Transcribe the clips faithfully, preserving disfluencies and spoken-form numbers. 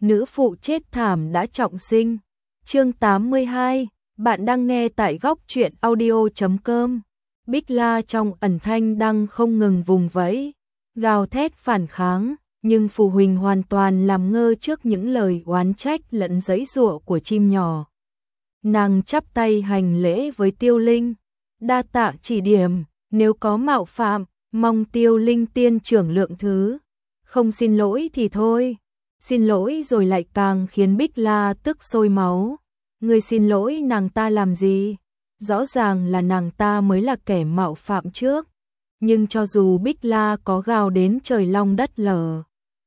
nữ phụ chết thảm đã trọng sinh. Chương tám mươi hai, bạn đang nghe tại góc truyện audio chấm com. Bích La trong ẩn thanh đang không ngừng vùng vẫy, gào thét phản kháng, nhưng Phù Huỳnh hoàn toàn làm ngơ trước những lời oán trách lẫn giãy giụa của chim nhỏ. Nàng chắp tay hành lễ với Tiêu Linh, đa tạ chỉ điểm, nếu có mạo phạm, mong Tiêu Linh tiên trưởng lượng thứ, không xin lỗi thì thôi. Xin lỗi rồi lại càng khiến Bích La tức sôi máu. Người xin lỗi nàng ta làm gì? Rõ ràng là nàng ta mới là kẻ mạo phạm trước. Nhưng cho dù Bích La có gào đến trời long đất lở,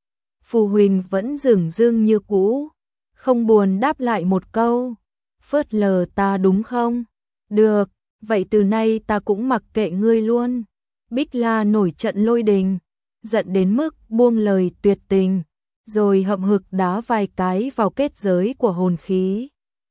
Phù Huỳnh vẫn dửng dưng như cũ, không buồn đáp lại một câu. Phớt lờ ta đúng không? Được, vậy từ nay ta cũng mặc kệ ngươi luôn. Bích La nổi trận lôi đình, giận đến mức buông lời tuyệt tình, rồi hậm hực đá vài cái vào kết giới của hồn khí.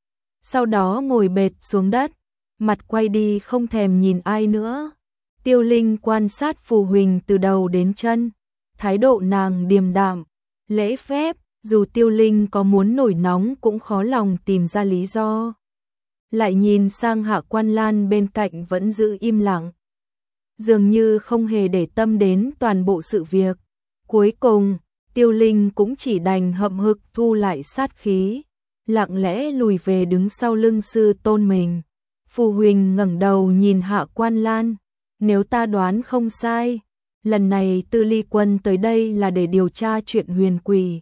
Sau đó ngồi bệt xuống đất, mặt quay đi không thèm nhìn ai nữa. Tiêu Linh quan sát Phù Huỳnh từ đầu đến chân, thái độ nàng điềm đạm, lễ phép, dù Tiêu Linh có muốn nổi nóng cũng khó lòng tìm ra lý do. Lại nhìn sang Hạ Quan Lan bên cạnh vẫn giữ im lặng, dường như không hề để tâm đến toàn bộ sự việc. Cuối cùng, Tiêu Linh cũng chỉ đành hậm hực thu lại sát khí, lặng lẽ lùi về đứng sau lưng sư tôn mình. Phù Huỳnh ngẩng đầu nhìn Hạ Quan Lan, nếu ta đoán không sai, lần này Tư Ly Quân tới đây là để điều tra chuyện huyền quỷ.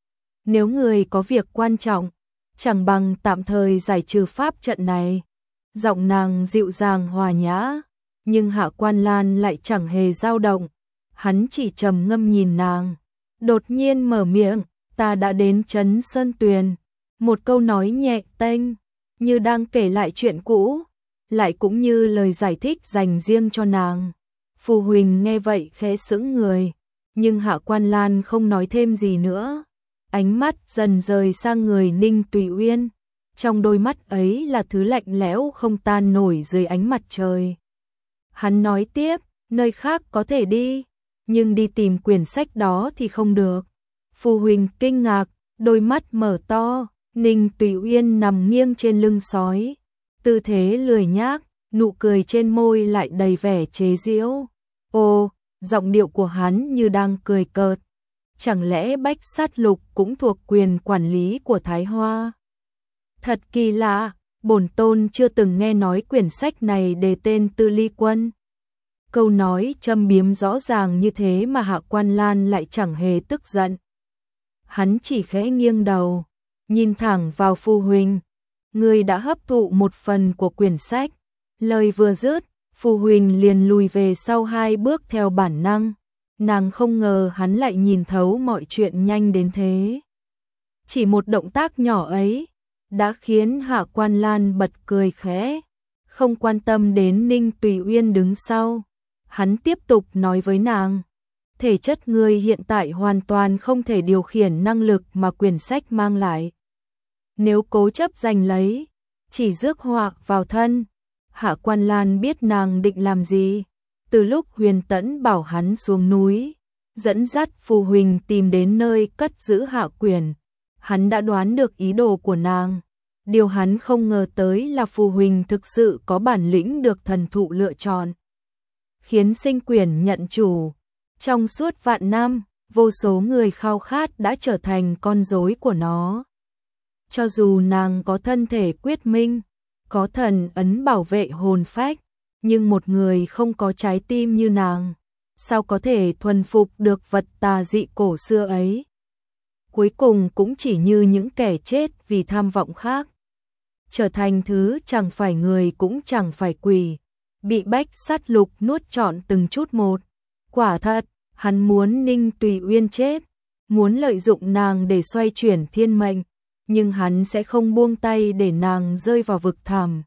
Nếu người có việc quan trọng, chẳng bằng tạm thời giải trừ pháp trận này. Giọng nàng dịu dàng hòa nhã, nhưng Hạ Quan Lan lại chẳng hề dao động, hắn chỉ trầm ngâm nhìn nàng. Đột nhiên mở miệng, ta đã đến Trấn Sơn Tuyền. Một câu nói nhẹ tênh, như đang kể lại chuyện cũ, lại cũng như lời giải thích dành riêng cho nàng. Phù Huỳnh nghe vậy khẽ sững người, nhưng Hạ Quan Lan không nói thêm gì nữa. Ánh mắt dần rời sang người Ninh Tùy Uyên, trong đôi mắt ấy là thứ lạnh lẽo không tan nổi dưới ánh mặt trời. Hắn nói tiếp, nơi khác có thể đi, nhưng đi tìm quyển sách đó thì không được. Phù Huỳnh kinh ngạc, đôi mắt mở to. Ninh Tùy Uyên nằm nghiêng trên lưng sói, tư thế lười nhác, nụ cười trên môi lại đầy vẻ chế giễu. Ô, giọng điệu của hắn như đang cười cợt. Chẳng lẽ Bách Sát Lục cũng thuộc quyền quản lý của Thái Hoa? Thật kỳ lạ, bổn tôn chưa từng nghe nói quyển sách này đề tên Tư Ly Quân. Câu nói châm biếm rõ ràng như thế mà Hạ Quan Lan lại chẳng hề tức giận. Hắn chỉ khẽ nghiêng đầu, nhìn thẳng vào Phù Huỳnh. Người đã hấp thụ một phần của quyển sách. Lời vừa dứt, Phù Huỳnh liền lùi về sau hai bước theo bản năng. Nàng không ngờ hắn lại nhìn thấu mọi chuyện nhanh đến thế. Chỉ một động tác nhỏ ấy đã khiến Hạ Quan Lan bật cười khẽ, không quan tâm đến Ninh Tùy Uyên đứng sau. Hắn tiếp tục nói với nàng, thể chất ngươi hiện tại hoàn toàn không thể điều khiển năng lực mà quyển sách mang lại. Nếu cố chấp giành lấy, chỉ rước họa vào thân. Hạ Quan Lan biết nàng định làm gì. Từ lúc Huyền Tẫn bảo hắn xuống núi, dẫn dắt Phù Huỳnh tìm đến nơi cất giữ hạ quyển, hắn đã đoán được ý đồ của nàng. Điều hắn không ngờ tới là Phù Huỳnh thực sự có bản lĩnh được thần thụ lựa chọn, khiến sinh quyển nhận chủ. Trong suốt vạn năm, vô số người khao khát đã trở thành con rối của nó. Cho dù nàng có thân thể quyết minh, có thần ấn bảo vệ hồn phách, nhưng một người không có trái tim như nàng, sao có thể thuần phục được vật tà dị cổ xưa ấy? Cuối cùng cũng chỉ như những kẻ chết vì tham vọng khác, trở thành thứ chẳng phải người cũng chẳng phải quỷ, bị Bách Sát Lục nuốt trọn từng chút một. Quả thật, hắn muốn Ninh Tùy Uyên chết, muốn lợi dụng nàng để xoay chuyển thiên mệnh, nhưng hắn sẽ không buông tay để nàng rơi vào vực thẳm.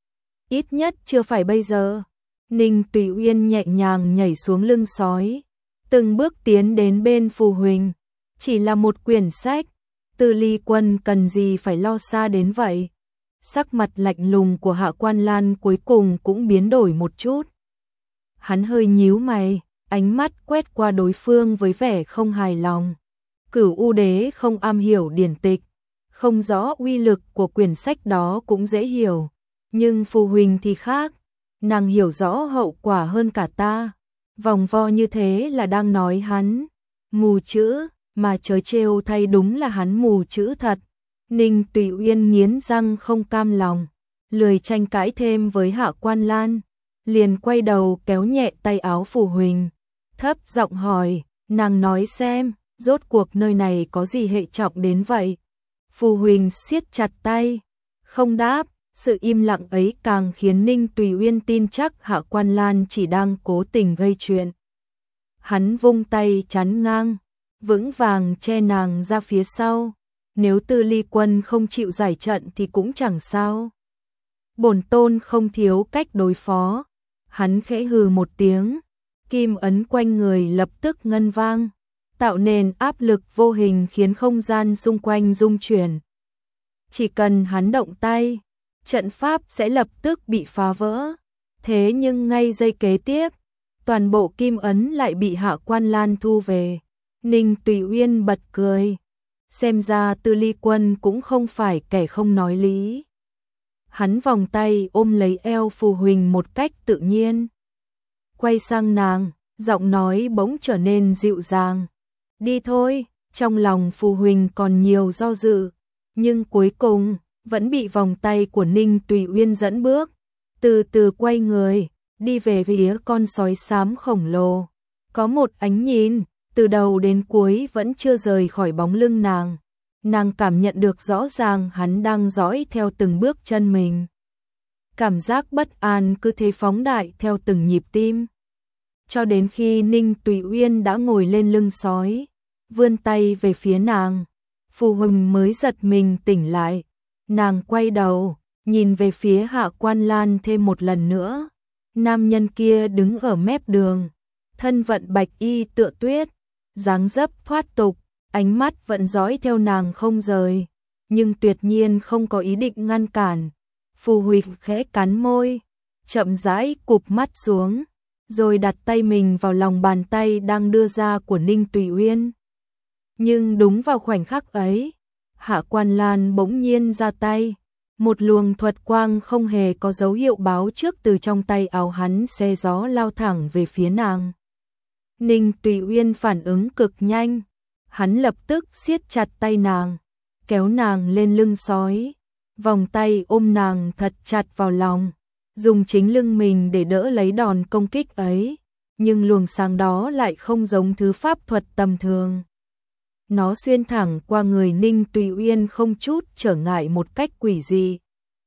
Ít nhất chưa phải bây giờ. Ninh Tùy Uyên nhẹ nhàng nhảy xuống lưng sói, từng bước tiến đến bên Phù Huỳnh. Chỉ là một quyển sách, Tư Ly Quân cần gì phải lo xa đến vậy? Sắc mặt lạnh lùng của Hạ Quan Lan cuối cùng cũng biến đổi một chút. Hắn hơi nhíu mày, ánh mắt quét qua đối phương với vẻ không hài lòng. Cửu U Đế không am hiểu điển tịch, không rõ uy lực của quyển sách đó cũng dễ hiểu, nhưng Phù Huỳnh thì khác, nàng hiểu rõ hậu quả hơn cả ta. Vòng vo như thế là đang nói hắn mù chữ, mà chớ trêu thay đúng là hắn mù chữ thật. Ninh Tùy Uyên nghiến răng không cam lòng, lười tranh cãi thêm với Hạ Quan Lan, liền quay đầu kéo nhẹ tay áo Phù Huỳnh, thấp giọng hỏi, nàng nói xem, rốt cuộc nơi này có gì hệ trọng đến vậy? Phù Huỳnh siết chặt tay, không đáp, sự im lặng ấy càng khiến Ninh Tùy Uyên tin chắc Hạ Quan Lan chỉ đang cố tình gây chuyện. Hắn vung tay chắn ngang, vững vàng che nàng ra phía sau, nếu Tư Ly Quân không chịu giải trận thì cũng chẳng sao. Bổn tôn không thiếu cách đối phó. Hắn khẽ hừ một tiếng, kim ấn quanh người lập tức ngân vang, tạo nên áp lực vô hình khiến không gian xung quanh rung chuyển. Chỉ cần hắn động tay, trận pháp sẽ lập tức bị phá vỡ. Thế nhưng ngay giây kế tiếp, toàn bộ kim ấn lại bị Hạ Quan Lan thu về. Ninh Tùy Uyên bật cười, xem ra Tư Ly Quân cũng không phải kẻ không nói lý. Hắn vòng tay ôm lấy eo Phù Huỳnh một cách tự nhiên, quay sang nàng, giọng nói bỗng trở nên dịu dàng. Đi thôi. Trong lòng Phù Huỳnh còn nhiều do dự, nhưng cuối cùng vẫn bị vòng tay của Ninh Tùy Uyên dẫn bước, từ từ quay người, đi về phía con sói xám khổng lồ. Có một ánh nhìn, từ đầu đến cuối vẫn chưa rời khỏi bóng lưng nàng. Nàng cảm nhận được rõ ràng hắn đang dõi theo từng bước chân mình. Cảm giác bất an cứ thế phóng đại theo từng nhịp tim. Cho đến khi Ninh Tùy Uyên đã ngồi lên lưng sói, vươn tay về phía nàng, Phù Huỳnh mới giật mình tỉnh lại. Nàng quay đầu, nhìn về phía Hạ Quan Lan thêm một lần nữa. Nam nhân kia đứng ở mép đường, thân vận bạch y tựa tuyết, dáng dấp thoát tục, ánh mắt vẫn dõi theo nàng không rời, nhưng tuyệt nhiên không có ý định ngăn cản. Phù Huỳnh khẽ cắn môi, chậm rãi cụp mắt xuống, rồi đặt tay mình vào lòng bàn tay đang đưa ra của Ninh Tùy Uyên. Nhưng đúng vào khoảnh khắc ấy, Hạ Quan Lan bỗng nhiên ra tay, một luồng thuật quang không hề có dấu hiệu báo trước từ trong tay áo hắn xé gió lao thẳng về phía nàng. Ninh Tùy Uyên phản ứng cực nhanh, hắn lập tức siết chặt tay nàng, kéo nàng lên lưng sói, vòng tay ôm nàng thật chặt vào lòng, dùng chính lưng mình để đỡ lấy đòn công kích ấy, nhưng luồng sáng đó lại không giống thứ pháp thuật tầm thường. Nó xuyên thẳng qua người Ninh Tùy Uyên không chút trở ngại một cách quỷ dị.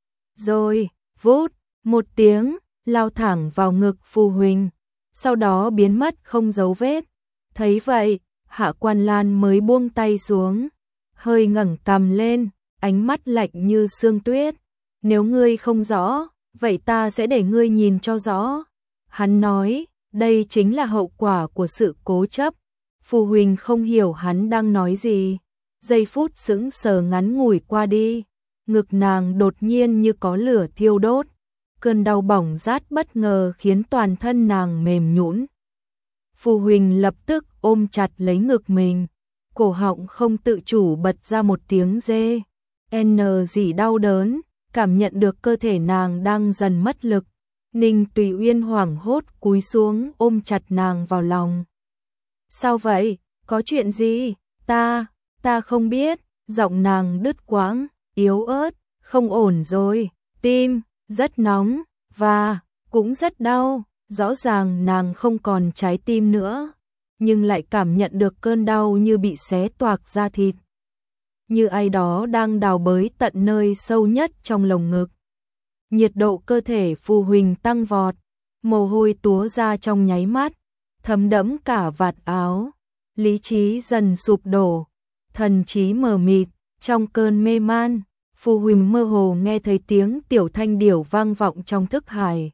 Rồi, vút, một tiếng, lao thẳng vào ngực Phù Huỳnh, sau đó biến mất không dấu vết. Thấy vậy, Hạ Quan Lan mới buông tay xuống, hơi ngẩng cằm lên, ánh mắt lạnh như sương tuyết. Nếu ngươi không rõ, vậy ta sẽ để ngươi nhìn cho rõ. Hắn nói, đây chính là hậu quả của sự cố chấp. Phù Huỳnh không hiểu hắn đang nói gì. Giây phút sững sờ ngắn ngủi qua đi, ngực nàng đột nhiên như có lửa thiêu đốt. Cơn đau bỏng rát bất ngờ khiến toàn thân nàng mềm nhũn. Phù Huỳnh lập tức ôm chặt lấy ngực mình, cổ họng không tự chủ bật ra một tiếng rê. N gì đau đớn, cảm nhận được cơ thể nàng đang dần mất lực. Ninh Tùy Uyên hoảng hốt cúi xuống ôm chặt nàng vào lòng. Sao vậy? Có chuyện gì? Ta, ta không biết. Giọng nàng đứt quãng, yếu ớt. Không ổn rồi, tim rất nóng và cũng rất đau. Rõ ràng nàng không còn trái tim nữa, nhưng lại cảm nhận được cơn đau như bị xé toạc da thịt, như ai đó đang đào bới tận nơi sâu nhất trong lồng ngực. Nhiệt độ cơ thể Phù Huỳnh tăng vọt, mồ hôi túa ra trong nháy mắt, thấm đẫm cả vạt áo. Lý trí dần sụp đổ, thần trí mờ mịt. Trong cơn mê man, Phù Huỳnh mơ hồ nghe thấy tiếng tiểu thanh điểu vang vọng trong thức hải.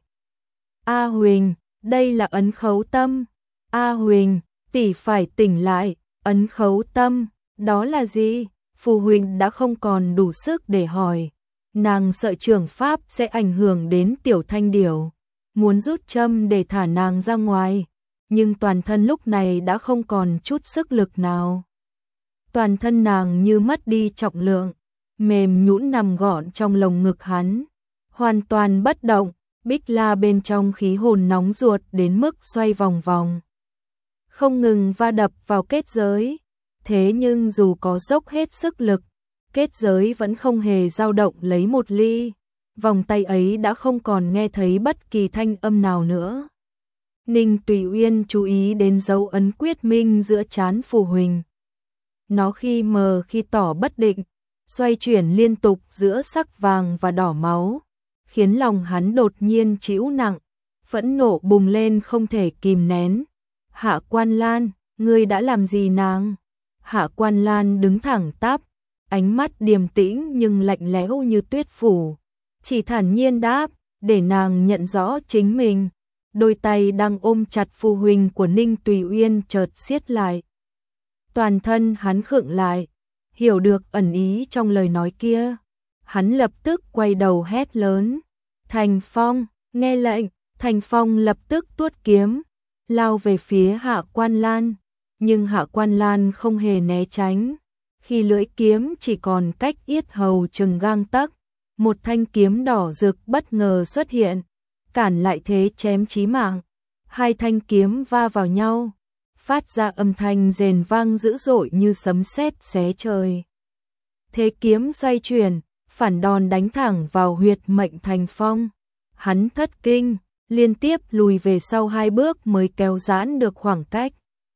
A Huỳnh, đây là ấn khấu tâm. A Huỳnh, tỷ phải tỉnh lại. Ấn khấu tâm, đó là gì? Phù Huỳnh đã không còn đủ sức để hỏi. Nàng sợ trường pháp sẽ ảnh hưởng đến tiểu thanh điểu, muốn rút châm để thả nàng ra ngoài, nhưng toàn thân lúc này đã không còn chút sức lực nào. Toàn thân nàng như mất đi trọng lượng, mềm nhũn nằm gọn trong lồng ngực hắn, hoàn toàn bất động. Bích La bên trong khí hồn nóng ruột đến mức xoay vòng vòng, không ngừng va đập vào kết giới. Thế nhưng dù có dốc hết sức lực, kết giới vẫn không hề dao động lấy một ly. Vòng tay ấy đã không còn nghe thấy bất kỳ thanh âm nào nữa. Ninh Tùy Uyên chú ý đến dấu ấn quyết minh giữa trán Phù Huỳnh. Nó khi mờ khi tỏ bất định, xoay chuyển liên tục giữa sắc vàng và đỏ máu, khiến lòng hắn đột nhiên trĩu nặng, phẫn nộ bùng lên không thể kìm nén. Hạ Quan Lan, ngươi đã làm gì nàng? Hạ Quan Lan đứng thẳng tắp, ánh mắt điềm tĩnh nhưng lạnh lẽo như tuyết phủ, chỉ thản nhiên đáp, để nàng nhận rõ chính mình. Đôi tay đang ôm chặt Phù Huỳnh của Ninh Tùy Uyên chợt siết lại. Toàn thân hắn khựng lại, hiểu được ẩn ý trong lời nói kia. Hắn lập tức quay đầu hét lớn, Thành Phong, nghe lệnh. Thành Phong lập tức tuốt kiếm, lao về phía Hạ Quan Lan, nhưng Hạ Quan Lan không hề né tránh. Khi lưỡi kiếm chỉ còn cách yết hầu chừng gang tấc, một thanh kiếm đỏ rực bất ngờ xuất hiện, cản lại thế chém chí mạng. Hai thanh kiếm va vào nhau, phát ra âm thanh rền vang dữ dội như sấm sét xé trời. Thế kiếm xoay chuyển, phản đòn đánh thẳng vào huyệt mệnh Thành Phong. Hắn thất kinh, liên tiếp lùi về sau hai bước mới kéo giãn được khoảng cách.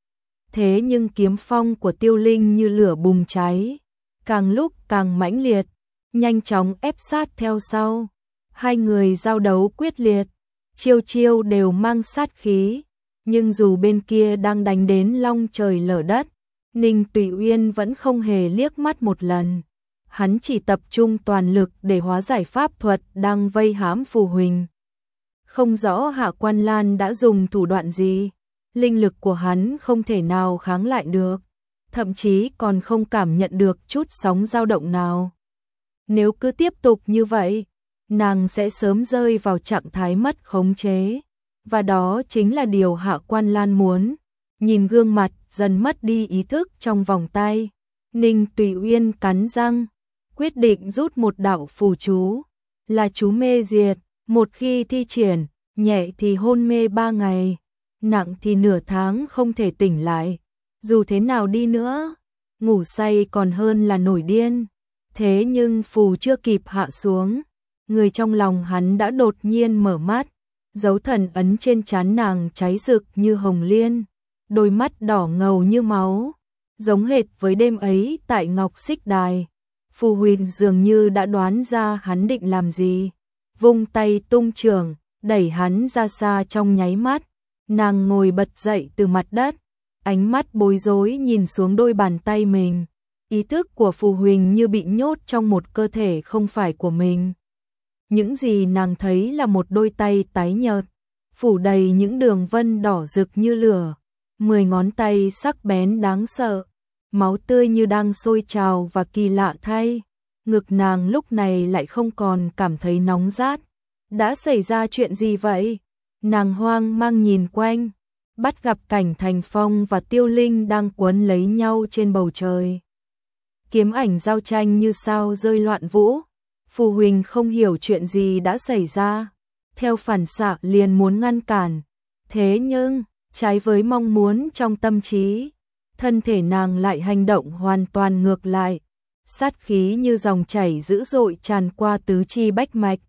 Thế nhưng kiếm phong của Tiêu Linh như lửa bùng cháy, càng lúc càng mãnh liệt, nhanh chóng ép sát theo sau. Hai người giao đấu quyết liệt, chiêu chiêu đều mang sát khí, nhưng dù bên kia đang đánh đến long trời lở đất, Ninh Tùy Uyên vẫn không hề liếc mắt một lần. Hắn chỉ tập trung toàn lực để hóa giải pháp thuật đang vây hãm Phù Huỳnh. Không rõ Hạ Quan Lan đã dùng thủ đoạn gì, linh lực của hắn không thể nào kháng lại được, thậm chí còn không cảm nhận được chút sóng dao động nào. Nếu cứ tiếp tục như vậy, nàng sẽ sớm rơi vào trạng thái mất khống chế, và đó chính là điều Hạ Quan Lan muốn. Nhìn gương mặt dần mất đi ý thức trong vòng tay, Ninh Tùy Uyên cắn răng, quyết định rút một đạo phù chú, là chú mê diệt, một khi thi triển, nhẹ thì hôn mê ba ngày, nặng thì nửa tháng không thể tỉnh lại. Dù thế nào đi nữa, ngủ say còn hơn là nổi điên. Thế nhưng phù chưa kịp hạ xuống, người trong lòng hắn đã đột nhiên mở mắt, dấu thần ấn trên trán nàng cháy rực như hồng liên, đôi mắt đỏ ngầu như máu, giống hệt với đêm ấy tại Ngọc Xích Đài. Phù Huỳnh dường như đã đoán ra hắn định làm gì, vung tay tung chưởng, đẩy hắn ra xa trong nháy mắt. Nàng ngồi bật dậy từ mặt đất, ánh mắt bối rối nhìn xuống đôi bàn tay mình. Ý thức của Phù Huỳnh như bị nhốt trong một cơ thể không phải của mình. Những gì nàng thấy là một đôi tay tái nhợt, phủ đầy những đường vân đỏ rực như lửa, mười ngón tay sắc bén đáng sợ, máu tươi như đang sôi trào. Và kỳ lạ thay, ngực nàng lúc này lại không còn cảm thấy nóng rát. Đã xảy ra chuyện gì vậy? Nàng hoang mang nhìn quanh, bắt gặp cảnh Thành Phong và Tiêu Linh đang quấn lấy nhau trên bầu trời. Kiếm ảnh giao tranh như sao rơi loạn vũ. Phù Huỳnh không hiểu chuyện gì đã xảy ra, theo phản xạ liền muốn ngăn cản. Thế nhưng, trái với mong muốn trong tâm trí, thân thể nàng lại hành động hoàn toàn ngược lại. Sát khí như dòng chảy dữ dội tràn qua tứ chi bách mạch.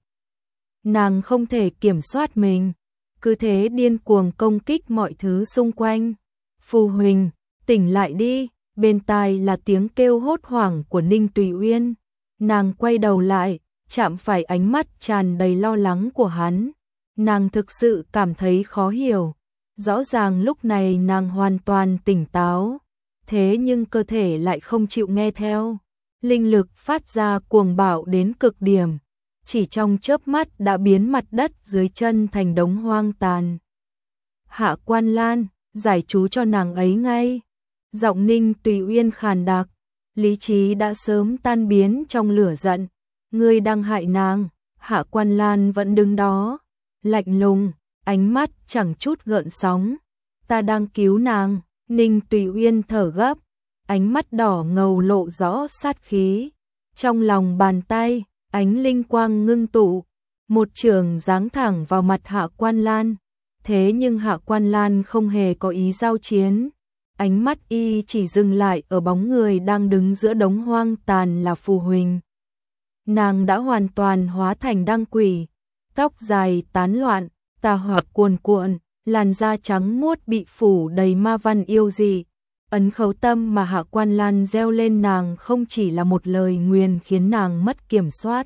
Nàng không thể kiểm soát mình, cứ thế điên cuồng công kích mọi thứ xung quanh. Phù Huỳnh, tỉnh lại đi. Bên tai là tiếng kêu hốt hoảng của Ninh Tùy Uyên. Nàng quay đầu lại, chạm phải ánh mắt tràn đầy lo lắng của hắn. Nàng thực sự cảm thấy khó hiểu. Rõ ràng lúc này nàng hoàn toàn tỉnh táo, thế nhưng cơ thể lại không chịu nghe theo. Linh lực phát ra cuồng bạo đến cực điểm, chỉ trong chớp mắt đã biến mặt đất dưới chân thành đống hoang tàn. Hạ Quan Lan, giải chú cho nàng ấy ngay. Giọng Ninh Tùy Uyên khàn đặc, lý trí đã sớm tan biến trong lửa giận. Ngươi đang hại nàng. Hạ Quan Lan vẫn đứng đó, lạnh lùng, ánh mắt chẳng chút gợn sóng. Ta đang cứu nàng. Ninh Tùy Uyên thở gấp, ánh mắt đỏ ngầu lộ rõ sát khí. Trong lòng bàn tay, ánh linh quang ngưng tụ, một trường giáng thẳng vào mặt Hạ Quan Lan. Thế nhưng Hạ Quan Lan không hề có ý giao chiến, ánh mắt y chỉ dừng lại ở bóng người đang đứng giữa đống hoang tàn là Phù Huỳnh. Nàng đã hoàn toàn hóa thành đăng quỷ, tóc dài tán loạn, tà hỏa cuồn cuộn, làn da trắng muốt bị phủ đầy ma văn yêu dị. Ấn khấu tâm mà Hạ Quan Lan gieo lên nàng không chỉ là một lời nguyền khiến nàng mất kiểm soát.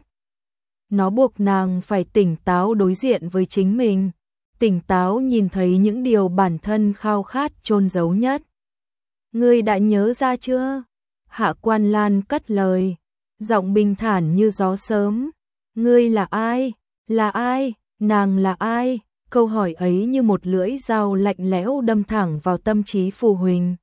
Nó buộc nàng phải tỉnh táo đối diện với chính mình, tỉnh táo nhìn thấy những điều bản thân khao khát chôn giấu nhất. Ngươi đã nhớ ra chưa? Hạ Quan Lan cất lời, giọng bình thản như gió sớm. Ngươi là ai? Là ai? Nàng là ai? Câu hỏi ấy như một lưỡi dao lạnh lẽo đâm thẳng vào tâm trí Phù Huỳnh.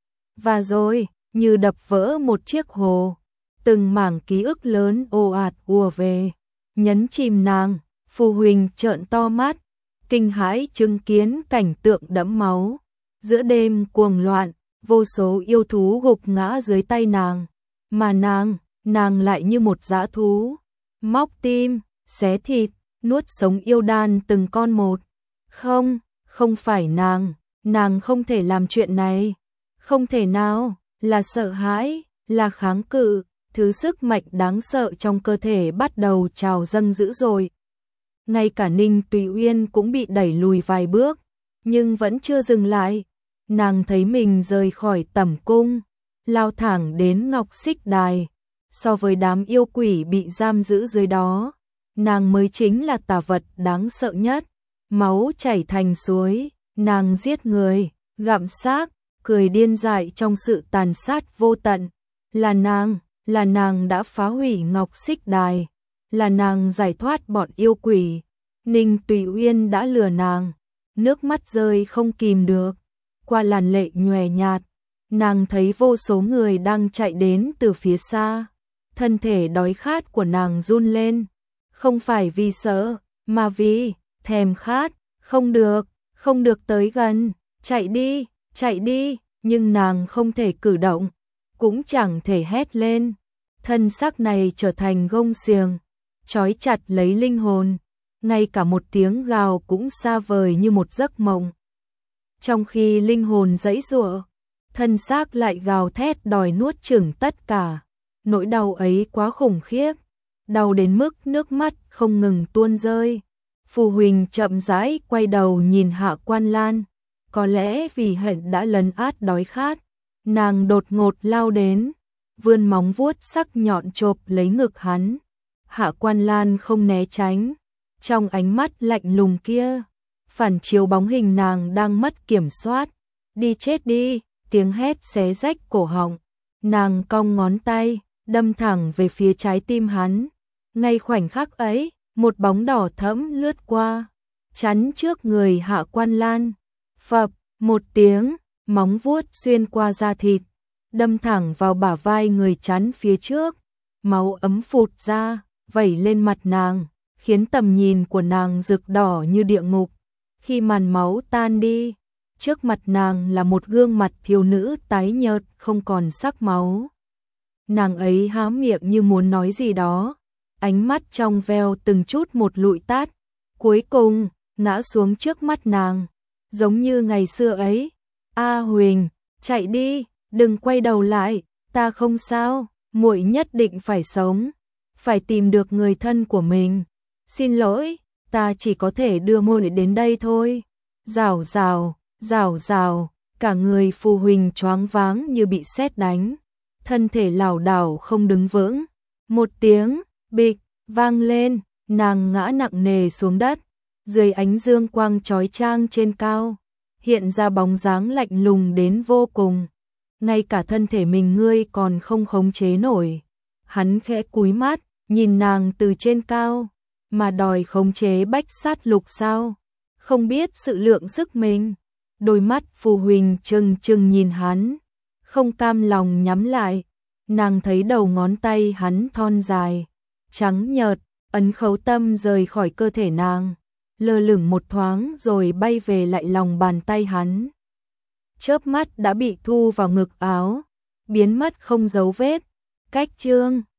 Và rồi, như đập vỡ một chiếc hồ, từng mảng ký ức lớn ồ ạt ùa về, nhấn chìm nàng. Phù Huỳnh trợn to mắt, kinh hãi chứng kiến cảnh tượng đẫm máu. Giữa đêm cuồng loạn, vô số yêu thú gục ngã dưới tay nàng, mà nàng, nàng lại như một dã thú, móc tim, xé thịt, nuốt sống yêu đan từng con một. Không, không phải nàng, nàng không thể làm chuyện này. Không thể nào, là sợ hãi, là kháng cự, thứ sức mạnh đáng sợ trong cơ thể bắt đầu trào dâng dữ dội. Ngay cả Ninh Tùy Uyên cũng bị đẩy lùi vài bước, nhưng vẫn chưa dừng lại. Nàng thấy mình rời khỏi tẩm cung, lao thẳng đến Ngọc Xích Đài. So với đám yêu quỷ bị giam giữ dưới đó, nàng mới chính là tà vật đáng sợ nhất. Máu chảy thành suối, nàng giết người, gặm xác, cười điên dại trong sự tàn sát vô tận. Là nàng, là nàng đã phá hủy Ngọc Xích Đài, là nàng giải thoát bọn yêu quỷ. Ninh Tùy Uyên đã lừa nàng, nước mắt rơi không kìm được. Qua làn lệ nhòe nhạt, nàng thấy vô số người đang chạy đến từ phía xa. Thân thể đói khát của nàng run lên, không phải vì sợ, mà vì thèm khát. Không được, không được tới gần, chạy đi, chạy đi, nhưng nàng không thể cử động, cũng chẳng thể hét lên. Thân xác này trở thành gông xiềng, trói chặt lấy linh hồn, ngay cả một tiếng gào cũng xa vời như một giấc mộng. Trong khi linh hồn giãy giụa, thân xác lại gào thét đòi nuốt chửng tất cả. Nỗi đau ấy quá khủng khiếp, đau đến mức nước mắt không ngừng tuôn rơi. Phù Huỳnh chậm rãi quay đầu nhìn Hạ Quan Lan, có lẽ vì hận đã lấn át đói khát, nàng đột ngột lao đến, vươn móng vuốt sắc nhọn chộp lấy ngực hắn. Hạ Quan Lan không né tránh, trong ánh mắt lạnh lùng kia, phản chiếu bóng hình nàng đang mất kiểm soát. Đi chết đi, tiếng hét xé rách cổ họng, nàng cong ngón tay, đâm thẳng về phía trái tim hắn. Ngay khoảnh khắc ấy, một bóng đỏ thẫm lướt qua, chắn trước người Hạ Quan Lan. Phập, một tiếng, móng vuốt xuyên qua da thịt, đâm thẳng vào bả vai người chắn phía trước. Máu ấm phụt ra, vẩy lên mặt nàng, khiến tầm nhìn của nàng rực đỏ như địa ngục. Khi màn máu tan đi, trước mặt nàng là một gương mặt thiếu nữ tái nhợt không còn sắc máu. Nàng ấy há miệng như muốn nói gì đó, ánh mắt trong veo từng chút một lụi tát, cuối cùng ngã xuống trước mắt nàng, giống như ngày xưa ấy. A Huỳnh, chạy đi, đừng quay đầu lại, ta không sao, muội nhất định phải sống, phải tìm được người thân của mình. Xin lỗi, ta chỉ có thể đưa muội đến đây thôi. Rào rào, rào rào, cả người Phù Huỳnh choáng váng như bị sét đánh, thân thể lảo đảo không đứng vững. Một tiếng bịch vang lên, nàng ngã nặng nề xuống đất. Dưới ánh dương quang chói chang trên cao, hiện ra bóng dáng lạnh lùng đến vô cùng. Ngay cả thân thể mình ngươi còn không khống chế nổi. Hắn khẽ cúi mắt, nhìn nàng từ trên cao, mà đòi khống chế bách sát lục sao? Không biết sự lượng sức mình. Đôi mắt Phù Huỳnh trừng trừng nhìn hắn, không cam lòng nhắm lại. Nàng thấy đầu ngón tay hắn thon dài, trắng nhợt, ấn khấu tâm rời khỏi cơ thể nàng, lơ lửng một thoáng rồi bay về lại lòng bàn tay hắn. Chớp mắt đã bị thu vào ngực áo, biến mất không dấu vết. Cách chương